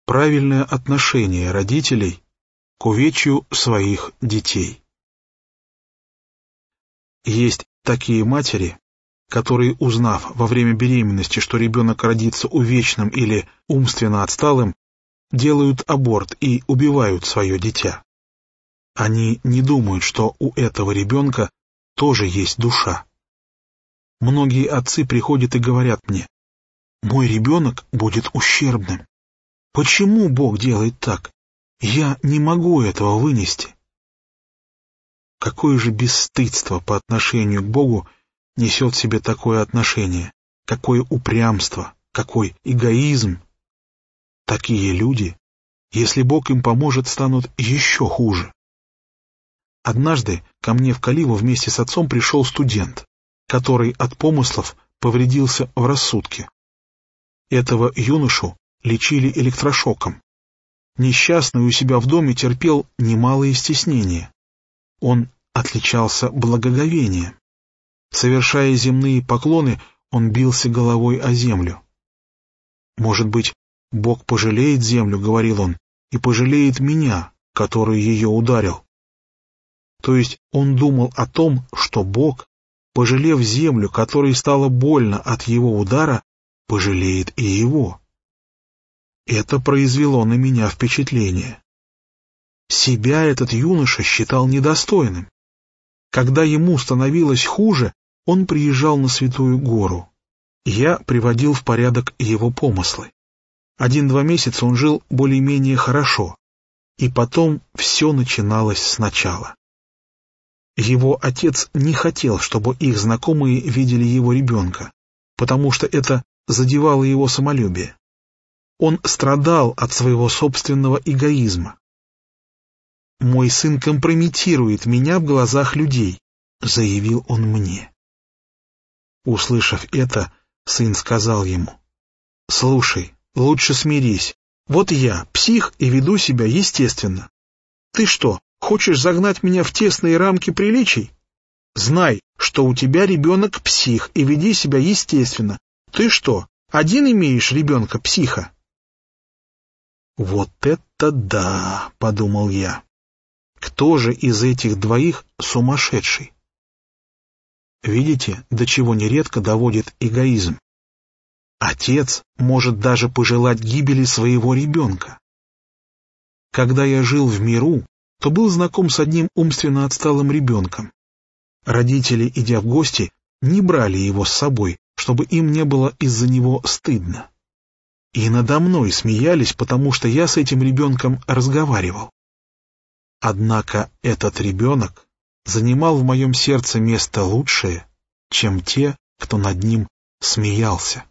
правильное отношение родителей к увечью своих детей. Есть такие матери, которые, узнав во время беременности, что ребенок родится увечным или умственно отсталым, делают аборт и убивают свое дитя. Они не думают, что у этого ребенка тоже есть душа. Многие отцы приходят и говорят мне: «Мой ребенок будет ущербным. Почему Бог делает так? Я не могу этого вынести». Какое же бесстыдство по отношению к Богу несет в себе такое отношение, какое упрямство, какой эгоизм. Такие люди, если Бог им поможет, станут еще хуже. Однажды ко мне в Каливу вместе с отцом пришел студент, который от помыслов повредился в рассудке. Этого юношу лечили электрошоком. Несчастный у себя в доме терпел немалые стеснения. Он отличался благоговением. Совершая земные поклоны, он бился головой о землю. «Может быть, Бог пожалеет землю, — говорил он, — и пожалеет меня, который ее ударил». То есть он думал о том, что Бог, пожалев землю, которой стало больно от его удара, пожалеет и его. Это произвело на меня впечатление. Себя этот юноша считал недостойным. Когда ему становилось хуже, он приезжал на Святую Гору. Я приводил в порядок его помыслы. 1-2 месяца он жил более-менее хорошо, и потом все начиналось сначала. Его отец не хотел, чтобы их знакомые видели его ребенка, потому что это задевало его самолюбие. Он страдал от своего собственного эгоизма. «Мой сын компрометирует меня в глазах людей», — заявил он мне. Услышав это, сын сказал ему: «Слушай, лучше смирись. Вот я псих и веду себя естественно. Ты что, хочешь загнать меня в тесные рамки приличий? Знай, что у тебя ребенок псих, и веди себя естественно. Ты что, один имеешь ребенка-психа?» «Вот это да!» — подумал я. «Кто же из этих двоих сумасшедший?» Видите, до чего нередко доводит эгоизм? Отец может даже пожелать гибели своего ребенка. Когда я жил в миру, то был знаком с одним умственно отсталым ребенком. Родители, идя в гости, не брали его с собой, чтобы им не было из-за него стыдно. И надо мной смеялись, потому что я с этим ребенком разговаривал. Однако этот ребенок занимал в моем сердце место лучшее, чем те, кто над ним смеялся.